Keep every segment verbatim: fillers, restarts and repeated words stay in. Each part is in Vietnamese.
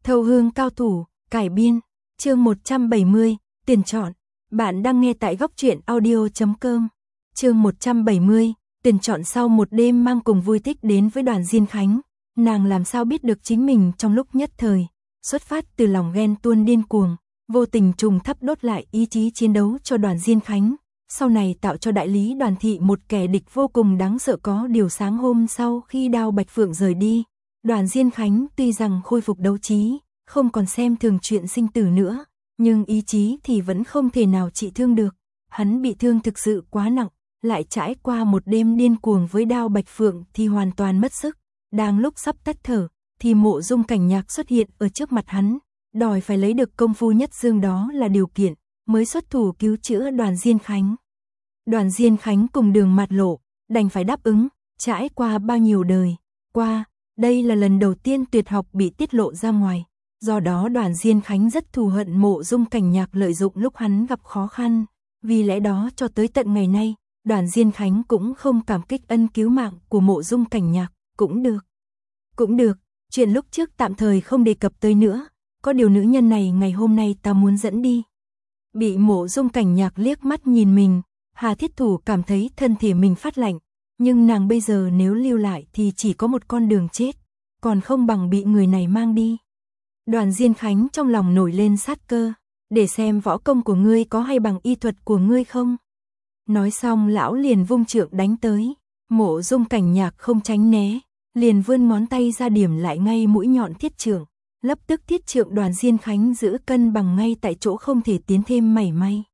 Thâu hương cao thủ, cải biên, chương một trăm bảy mươi, tuyển chọn. Bạn đang nghe tại góc truyện audio chấm com. Chương một trăm bảy mươi, tuyển chọn. Sau một đêm mang cùng vui thích đến với Đoàn Diên Khánh, nàng làm sao biết được chính mình trong lúc nhất thời, xuất phát từ lòng ghen tuôn điên cuồng, vô tình trùng thấp đốt lại ý chí chiến đấu cho Đoàn Diên Khánh, sau này tạo cho đại lý Đoàn thị một kẻ địch vô cùng đáng sợ. Có điều sáng hôm sau khi Đao Bạch Phượng rời đi, Đoàn Diên Khánh tuy rằng khôi phục đấu trí, không còn xem thường chuyện sinh tử nữa, nhưng ý chí thì vẫn không thể nào trị thương được. Hắn bị thương thực sự quá nặng, lại trải qua một đêm điên cuồng với Đao Bạch Phượng thì hoàn toàn mất sức. Đang lúc sắp tắt thở, thì Mộ Dung Cảnh Nhạc xuất hiện ở trước mặt hắn, đòi phải lấy được công phu nhất dương đó là điều kiện, mới xuất thủ cứu chữa Đoàn Diên Khánh. Đoàn Diên Khánh cùng Đường Mạt Lộ, đành phải đáp ứng. Trải qua bao nhiêu đời qua, đây là lần đầu tiên tuyệt học bị tiết lộ ra ngoài, do đó Đoàn Diên Khánh rất thù hận Mộ Dung Cảnh Nhạc lợi dụng lúc hắn gặp khó khăn, vì lẽ đó cho tới tận ngày nay, Đoàn Diên Khánh cũng không cảm kích ân cứu mạng của Mộ Dung Cảnh Nhạc. Cũng được, cũng được, chuyện lúc trước tạm thời không đề cập tới nữa, có điều nữ nhân này ngày hôm nay ta muốn dẫn đi. Bị Mộ Dung Cảnh Nhạc liếc mắt nhìn mình, Hà Thiết Thủ cảm thấy thân thể mình phát lạnh, nhưng nàng bây giờ nếu lưu lại thì chỉ có một con đường chết, còn không bằng bị người này mang đi. Đoàn Diên Khánh trong lòng nổi lên sát cơ, để xem võ công của ngươi có hay bằng y thuật của ngươi không. Nói xong lão liền vung trượng đánh tới, Mộ Dung Cảnh Nhạc không tránh né, liền vươn ngón tay ra điểm lại ngay mũi nhọn thiết trượng, lập tức thiết trượng Đoàn Diên Khánh giữ cân bằng ngay tại chỗ, không thể tiến thêm mảy may.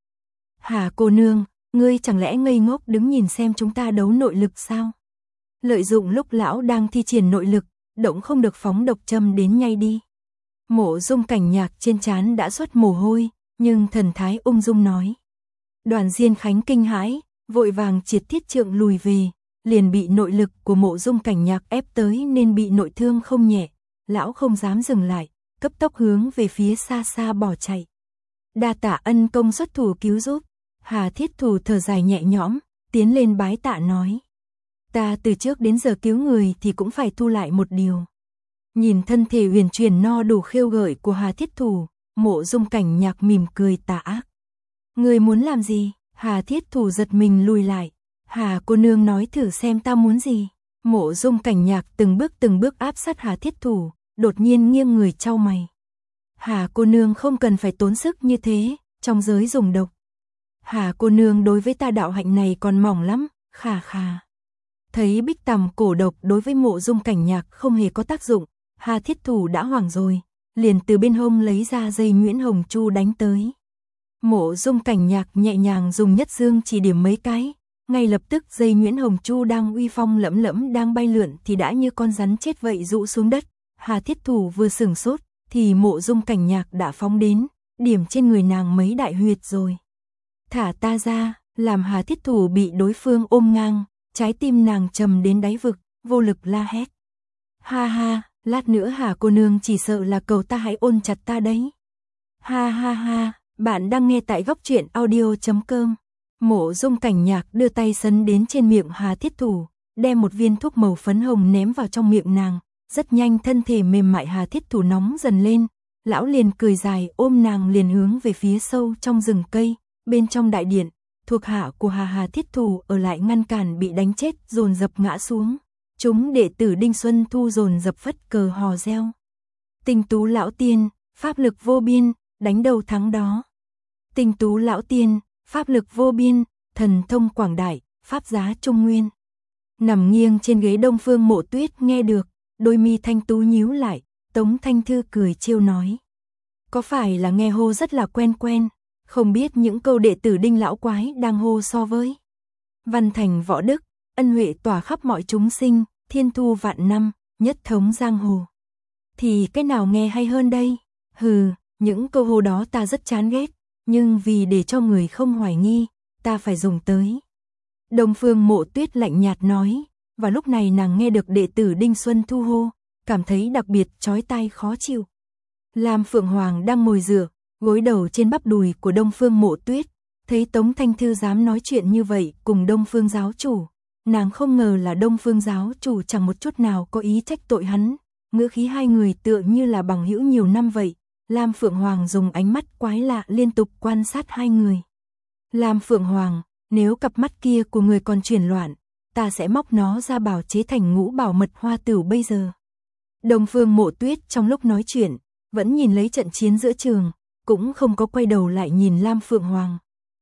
Hà cô nương, ngươi chẳng lẽ ngây ngốc đứng nhìn xem chúng ta đấu nội lực sao? Lợi dụng lúc lão đang thi triển nội lực, động không được phóng độc châm đến ngay đi. Mộ Dung Cảnh Nhạc trên trán đã xuất mồ hôi, nhưng thần thái ung dung nói. Đoàn Diên Khánh kinh hãi, vội vàng triệt thiết trượng lùi về, liền bị nội lực của Mộ Dung Cảnh Nhạc ép tới nên bị nội thương không nhẹ. Lão không dám dừng lại, cấp tốc hướng về phía xa xa bỏ chạy. Đa tạ ân công xuất thủ cứu giúp. Hà Thiết Thủ thở dài nhẹ nhõm, tiến lên bái tạ nói. Ta từ trước đến giờ cứu người thì cũng phải thu lại một điều. Nhìn thân thể huyền chuyển no đủ khêu gợi của Hà Thiết Thủ, Mộ Dung Cảnh Nhạc mỉm cười tà ác. Người muốn làm gì? Hà Thiết Thủ giật mình lùi lại. Hà cô nương nói thử xem ta muốn gì. Mộ Dung Cảnh Nhạc từng bước từng bước áp sát Hà Thiết Thủ, đột nhiên nghiêng người chau mày. Hà cô nương không cần phải tốn sức như thế, trong giới dùng độc. Hà cô nương đối với ta đạo hạnh này còn mỏng lắm, khà khà. Thấy bích tằm cổ độc đối với Mộ Dung Cảnh Nhạc không hề có tác dụng, Hà Thiết Thủ đã hoảng rồi, liền từ bên hông lấy ra dây nhuyễn hồng chu đánh tới. Mộ Dung Cảnh Nhạc nhẹ nhàng dùng nhất dương chỉ điểm mấy cái, ngay lập tức dây nhuyễn hồng chu đang uy phong lẫm lẫm đang bay lượn thì đã như con rắn chết vậy rũ xuống đất. Hà Thiết Thủ vừa sửng sốt thì Mộ Dung Cảnh Nhạc đã phóng đến, điểm trên người nàng mấy đại huyệt rồi. Thả ta ra, làm Hà Thiết Thủ bị đối phương ôm ngang, trái tim nàng trầm đến đáy vực, vô lực la hét. Ha ha, lát nữa Hà cô nương chỉ sợ là cầu ta hãy ôn chặt ta đấy. Ha ha ha, bạn đang nghe tại góc truyện audio chấm com. Mộ Dung Cảnh Nhạc đưa tay sấn đến trên miệng Hà Thiết Thủ, đem một viên thuốc màu phấn hồng ném vào trong miệng nàng. Rất nhanh thân thể mềm mại Hà Thiết Thủ nóng dần lên, lão liền cười dài ôm nàng liền hướng về phía sâu trong rừng cây. Bên trong đại điện, thuộc hạ của Hà Hà Thiết Thủ ở lại ngăn cản bị đánh chết dồn dập ngã xuống. Chúng đệ tử Đinh Xuân Thu dồn dập phất cờ hò reo. Tinh tú lão tiên, pháp lực vô biên, đánh đầu thắng đó. Tinh tú lão tiên, pháp lực vô biên, thần thông quảng đại, pháp giá trung nguyên. Nằm nghiêng trên ghế Đông Phương Mộ Tuyết nghe được, đôi mi thanh tú nhíu lại, Tống Thanh Thư cười trêu nói. Có phải là nghe hô rất là quen quen, không biết những câu đệ tử Đinh lão quái đang hô so với. Văn thành võ đức, ân huệ tỏa khắp mọi chúng sinh, thiên thu vạn năm, nhất thống giang hồ. Thì cái nào nghe hay hơn đây? Hừ, những câu hô đó ta rất chán ghét, nhưng vì để cho người không hoài nghi, ta phải dùng tới. Đông Phương Mộ Tuyết lạnh nhạt nói, và lúc này nàng nghe được đệ tử Đinh Xuân Thu hô, cảm thấy đặc biệt chói tai khó chịu. Lam Phượng Hoàng đang ngồi dựa, gối đầu trên bắp đùi của Đông Phương Mộ Tuyết, thấy Tống Thanh Thư dám nói chuyện như vậy cùng Đông Phương giáo chủ, nàng không ngờ là Đông Phương giáo chủ chẳng một chút nào có ý trách tội hắn, ngữ khí hai người tựa như là bằng hữu nhiều năm vậy. Lam Phượng Hoàng dùng ánh mắt quái lạ liên tục quan sát hai người. Lam Phượng Hoàng, nếu cặp mắt kia của người còn chuyển loạn, ta sẽ móc nó ra bảo chế thành ngũ bảo mật hoa tửu bây giờ. Đông Phương Mộ Tuyết trong lúc nói chuyện, vẫn nhìn lấy trận chiến giữa trường, cũng không có quay đầu lại nhìn Lam Phượng Hoàng.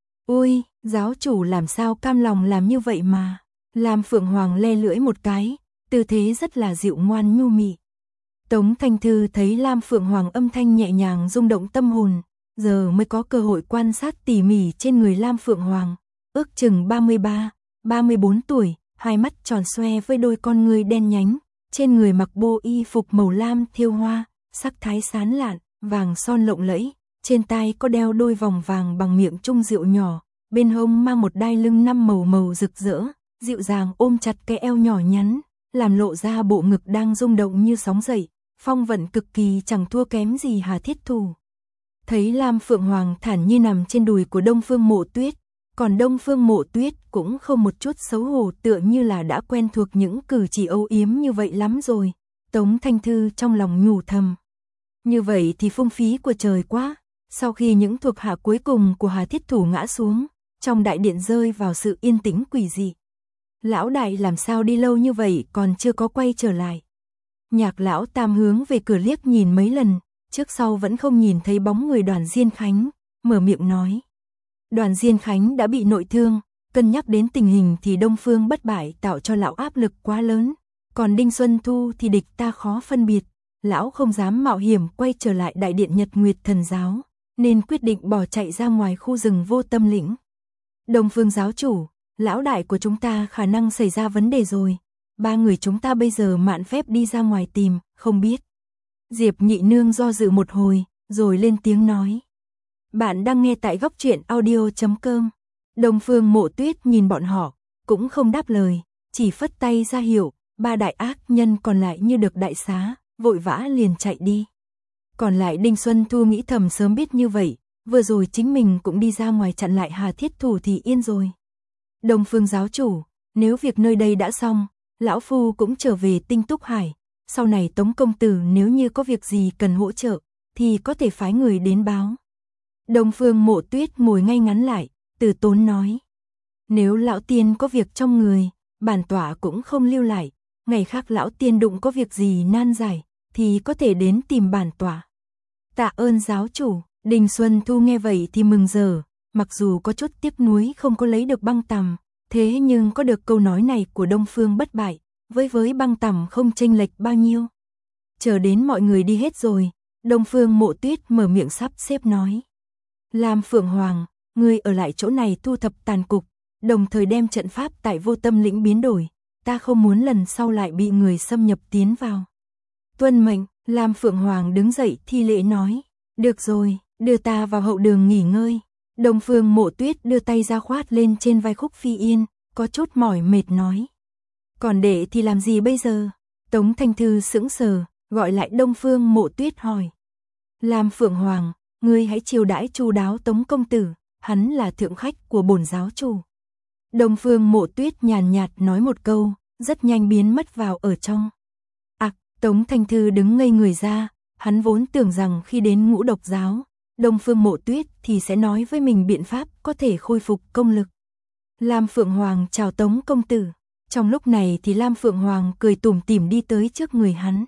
Ôi, giáo chủ làm sao cam lòng làm như vậy mà. Lam Phượng Hoàng le lưỡi một cái, tư thế rất là dịu ngoan nhu mị. Tống Thanh Thư thấy Lam Phượng Hoàng âm thanh nhẹ nhàng rung động tâm hồn, giờ mới có cơ hội quan sát tỉ mỉ trên người Lam Phượng Hoàng, ước chừng ba mươi ba, ba mươi bốn tuổi, hai mắt tròn xoe với đôi con ngươi đen nhánh, trên người mặc bộ y phục màu lam thêu hoa, sắc thái sán lạn, vàng son lộng lẫy, trên tai có đeo đôi vòng vàng bằng miệng trung rượu nhỏ, bên hông mang một đai lưng năm màu màu rực rỡ, dịu dàng ôm chặt cái eo nhỏ nhắn, làm lộ ra bộ ngực đang rung động như sóng dậy, phong vận cực kỳ chẳng thua kém gì Hà Thiết Thủ. Thấy Lam Phượng Hoàng thản nhiên nằm trên đùi của Đông Phương Mộ Tuyết, còn Đông Phương Mộ Tuyết cũng không một chút xấu hổ, tựa như là đã quen thuộc những cử chỉ âu yếm như vậy lắm rồi. Tống Thanh Thư trong lòng nhủ thầm. Như vậy thì phung phí của trời quá. Sau khi những thuộc hạ cuối cùng của Hà Thiết Thủ ngã xuống, trong đại điện rơi vào sự yên tĩnh quỷ dị. Lão đại làm sao đi lâu như vậy còn chưa có quay trở lại. Nhạc lão Tam hướng về cửa liếc nhìn mấy lần, trước sau vẫn không nhìn thấy bóng người Đoàn Diên Khánh, mở miệng nói. Đoàn Diên Khánh đã bị nội thương, cân nhắc đến tình hình thì Đông Phương Bất Bại tạo cho lão áp lực quá lớn, còn Đinh Xuân Thu thì địch ta khó phân biệt, lão không dám mạo hiểm quay trở lại đại điện Nhật Nguyệt Thần Giáo, nên quyết định bỏ chạy ra ngoài khu rừng Vô Tâm Lĩnh. Đông Phương giáo chủ, lão đại của chúng ta khả năng xảy ra vấn đề rồi, ba người chúng ta bây giờ mạn phép đi ra ngoài tìm, không biết. Diệp Nhị Nương do dự một hồi, rồi lên tiếng nói. Bạn đang nghe tại góc truyện audio chấm com. Đông Phương Mộ Tuyết nhìn bọn họ, cũng không đáp lời, chỉ phất tay ra hiệu, ba đại ác nhân còn lại như được đại xá, vội vã liền chạy đi. Còn lại Đinh Xuân Thu nghĩ thầm sớm biết như vậy, vừa rồi chính mình cũng đi ra ngoài chặn lại Hà Thiết Thủ thì yên rồi. Đông Phương giáo chủ, nếu việc nơi đây đã xong, lão phu cũng trở về Tinh Túc Hải, sau này Tống công tử nếu như có việc gì cần hỗ trợ, thì có thể phái người đến báo. Đông Phương Mộ Tuyết ngồi ngay ngắn lại, từ tốn nói. Nếu lão tiên có việc trong người, bản tọa cũng không lưu lại, ngày khác lão tiên đụng có việc gì nan giải, thì có thể đến tìm bản tọa. Tạ ơn giáo chủ. Đinh Xuân Thu nghe vậy thì mừng rỡ, mặc dù có chút tiếc nuối không có lấy được băng tằm, thế nhưng có được câu nói này của Đông Phương Bất Bại, với với băng tằm không chênh lệch bao nhiêu. Chờ đến mọi người đi hết rồi, Đông Phương Mộ Tuyết mở miệng sắp xếp nói. Lam Phượng Hoàng, ngươi ở lại chỗ này thu thập tàn cục, đồng thời đem trận pháp tại Vô Tâm Lĩnh biến đổi, ta không muốn lần sau lại bị người xâm nhập tiến vào. Tuân mệnh. Lam Phượng Hoàng đứng dậy thi lễ nói. Được rồi, đưa ta vào hậu đường nghỉ ngơi. Đông Phương Mộ Tuyết đưa tay ra khoát lên trên vai Khúc Phi Yên, có chút mỏi mệt nói. Còn để thì làm gì bây giờ? Tống Thanh Thư sững sờ, gọi lại Đông Phương Mộ Tuyết hỏi. Lam Phượng Hoàng, ngươi hãy chiêu đãi chu đáo Tống công tử, hắn là thượng khách của bổn giáo chủ. Đông Phương Mộ Tuyết nhàn nhạt nói một câu, rất nhanh biến mất vào ở trong. À, Tống Thanh Thư đứng ngây người ra, hắn vốn tưởng rằng khi đến Ngũ Độc giáo, Đông Phương Mộ Tuyết thì sẽ nói với mình biện pháp có thể khôi phục công lực. Lam Phượng Hoàng chào Tống công tử. Trong lúc này thì Lam Phượng Hoàng cười tủm tỉm đi tới trước người hắn.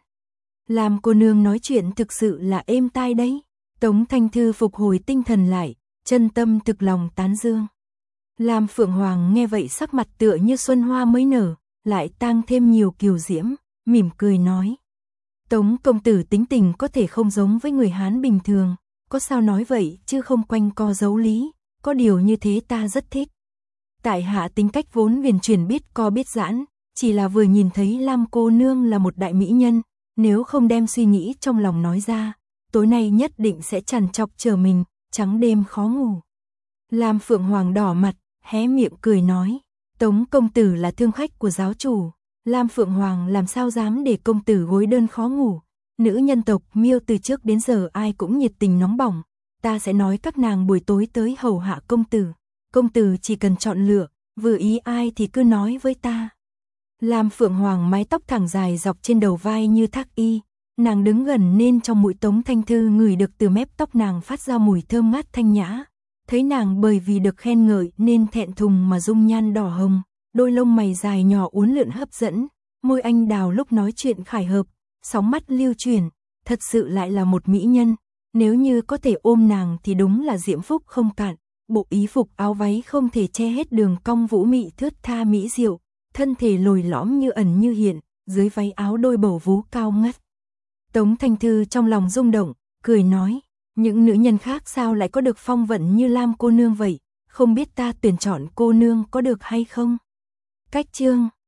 Lam cô nương nói chuyện thực sự là êm tai đấy. Tống Thanh Thư phục hồi tinh thần lại, chân tâm thực lòng tán dương. Lam Phượng Hoàng nghe vậy sắc mặt tựa như xuân hoa mới nở, lại tăng thêm nhiều kiều diễm, mỉm cười nói. Tống công tử tính tình có thể không giống với người Hán bình thường, có sao nói vậy chứ không quanh co giấu lý, có điều như thế ta rất thích. Tại hạ tính cách vốn huyền chuyển biết co biết giãn, chỉ là vừa nhìn thấy Lam cô nương là một đại mỹ nhân, nếu không đem suy nghĩ trong lòng nói ra, tối nay nhất định sẽ trằn trọc chờ mình, trắng đêm khó ngủ. Lam Phượng Hoàng đỏ mặt, hé miệng cười nói, Tống công tử là thương khách của giáo chủ, Lam Phượng Hoàng làm sao dám để công tử gối đơn khó ngủ, nữ nhân tộc Miêu từ trước đến giờ ai cũng nhiệt tình nóng bỏng, ta sẽ nói các nàng buổi tối tới hầu hạ công tử, công tử chỉ cần chọn lựa, vừa ý ai thì cứ nói với ta. Lam Phượng Hoàng mái tóc thẳng dài dọc trên đầu vai như thác y, Nàng đứng gần nên trong mũi Tống Thanh Thư ngửi được từ mép tóc nàng phát ra mùi thơm ngát thanh nhã. Thấy nàng bởi vì được khen ngợi nên thẹn thùng mà dung nhan đỏ hồng, đôi lông mày dài nhỏ uốn lượn hấp dẫn, môi anh đào lúc nói chuyện khải hợp, sóng mắt lưu chuyển, thật sự lại là một mỹ nhân. Nếu như có thể ôm nàng thì đúng là diễm phúc không cạn. Bộ y phục áo váy không thể che hết đường cong vũ mị thướt tha mỹ diệu, thân thể lồi lõm như ẩn như hiện, dưới váy áo đôi bầu vú cao ngất. Tống Thanh Thư trong lòng rung động, cười nói, những nữ nhân khác sao lại có được phong vận như Lam cô nương vậy, không biết ta tuyển chọn cô nương có được hay không? Cách chương